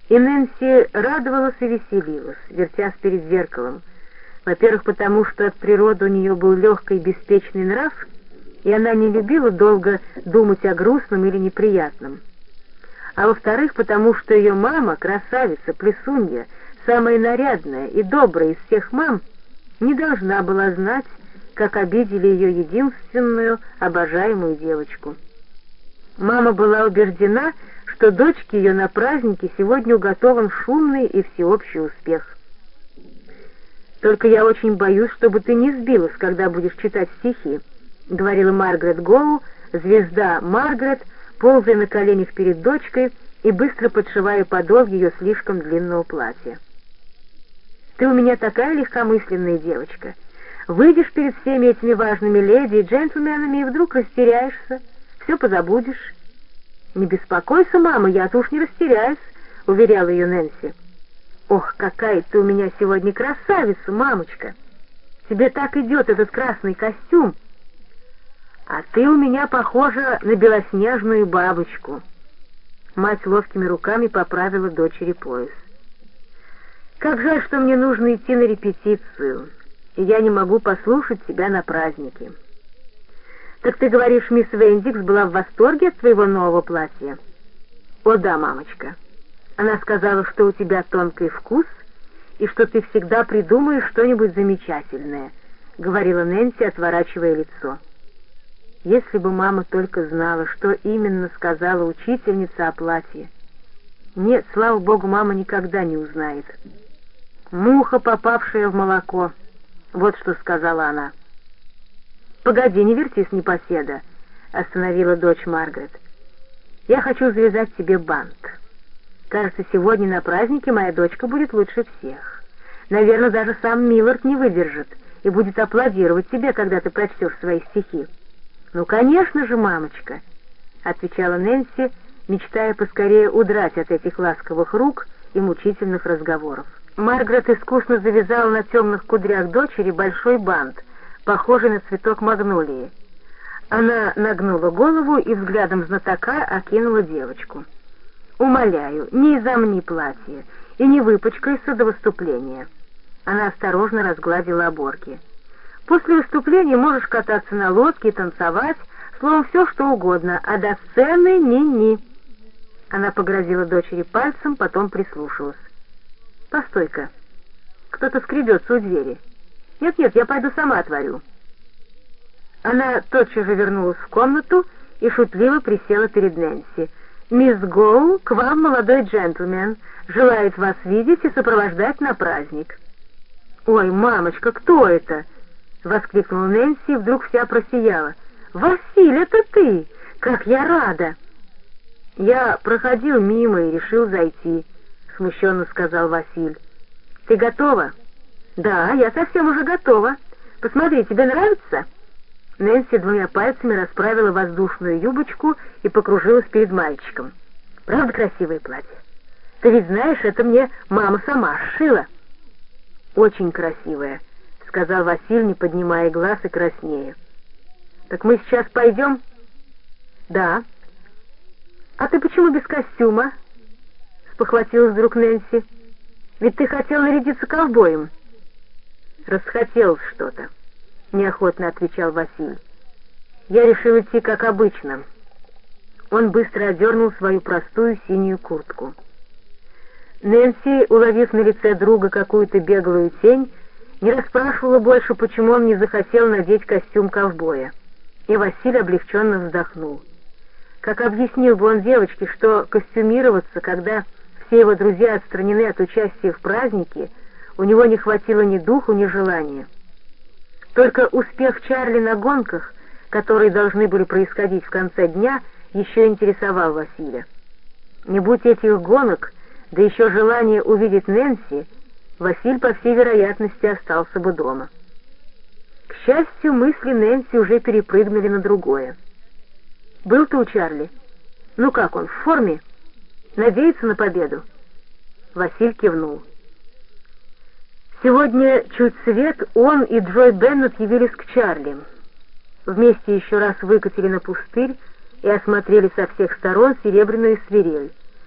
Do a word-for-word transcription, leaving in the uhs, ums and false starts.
И Нэнси радовалась и веселилась, вертясь перед зеркалом. Во-первых, потому что от природы у нее был легкий беспечный нрав, и она не любила долго думать о грустном или неприятном. А во-вторых, потому что ее мама, красавица, плесунья, самая нарядная и добрая из всех мам, не должна была знать, как обидели ее единственную обожаемую девочку. Мама была убеждена, что дочке ее на празднике сегодня уготован шумный и всеобщий успех. «Только я очень боюсь, чтобы ты не сбилась, когда будешь читать стихи», — говорила Маргарет Гоу, звезда Маргарет, ползая на коленях перед дочкой и быстро подшивая подол ее слишком длинного платья. «Ты у меня такая легкомысленная девочка. Выйдешь перед всеми этими важными леди и джентльменами и вдруг растеряешься, все позабудешь». «Не беспокойся, мама, я-то уж не растеряюсь», — уверяла ее Нэнси. «Ох, какая ты у меня сегодня красавица, мамочка! Тебе так идет этот красный костюм, а ты у меня похожа на белоснежную бабочку». Мать ловкими руками поправила дочери пояс. «Как жаль, что мне нужно идти на репетицию, и я не могу послушать тебя на празднике». «Так ты говоришь, мисс Вендикс была в восторге от твоего нового платья?» «О да, мамочка. Она сказала, что у тебя тонкий вкус и что ты всегда придумаешь что-нибудь замечательное», — говорила Нэнси, отворачивая лицо. Если бы мама только знала, что именно сказала учительница о платье. Нет, слава богу, мама никогда не узнает. «Муха, попавшая в молоко», — вот что сказала она. «Погоди, не вертись, непоседа», — остановила дочь Маргарет. «Я хочу завязать тебе бант. Кажется, сегодня на празднике моя дочка будет лучше всех. Наверное, даже сам Миллард не выдержит и будет аплодировать тебе, когда ты прочтешь свои стихи». «Ну, конечно же, мамочка», — отвечала Нэнси, мечтая поскорее удрать от этих ласковых рук и мучительных разговоров. Маргарет искусно завязала на темных кудрях дочери большой бант, похожий на цветок магнолии. Она нагнула голову и взглядом знатока окинула девочку. «Умоляю, не изомни платье и не выпачкайся до выступления». Она осторожно разгладила оборки. «После выступления можешь кататься на лодке и танцевать, словом, все что угодно, а до сцены ни-ни». Она погрозила дочери пальцем, потом прислушалась. «Постой-ка, кто-то скребется у двери. Нет-нет, я пойду сама отворю». Она тотчас же вернулась в комнату и шутливо присела перед Нэнси. «Мисс Гоу, к вам молодой джентльмен, желает вас видеть и сопровождать на праздник». «Ой, мамочка, кто это?» — воскликнула Нэнси и вдруг вся просияла. «Василь, это ты! Как я рада!» «Я проходил мимо и решил зайти», — смущенно сказал Василь. «Ты готова?» «Да, я совсем уже готова. Посмотри, тебе нравится?» Нэнси двумя пальцами расправила воздушную юбочку и покружилась перед мальчиком. «Правда красивое платье? Ты ведь знаешь, это мне мама сама сшила». «Очень красивое», — сказал Василь, не поднимая глаз и краснея. «Так мы сейчас пойдем?» «Да». «А ты почему без костюма?» — спохватилась вдруг Нэнси. «Ведь ты хотел нарядиться ковбоем». «Расхотелось что-то», — неохотно отвечал Василий. «Я решил идти как обычно». Он быстро одернул свою простую синюю куртку. Нэнси, уловив на лице друга какую-то беглую тень, не расспрашивала больше, почему он не захотел надеть костюм ковбоя. И Василий облегченно вздохнул. Как объяснил бы он девочке, что костюмироваться, когда все его друзья отстранены от участия в празднике, у него не хватило ни духу, ни желания. Только успех Чарли на гонках, которые должны были происходить в конце дня, еще интересовал Василия. Не будь этих гонок, да еще желание увидеть Нэнси, Василь, по всей вероятности, остался бы дома. К счастью, мысли Нэнси уже перепрыгнули на другое. «Был ты у Чарли? Ну как он, в форме? Надеется на победу?» Василь кивнул. Сегодня чуть свет он и Джой Беннет явились к Чарли. Вместе еще раз выкатили на пустырь и осмотрели со всех сторон серебряную свирель.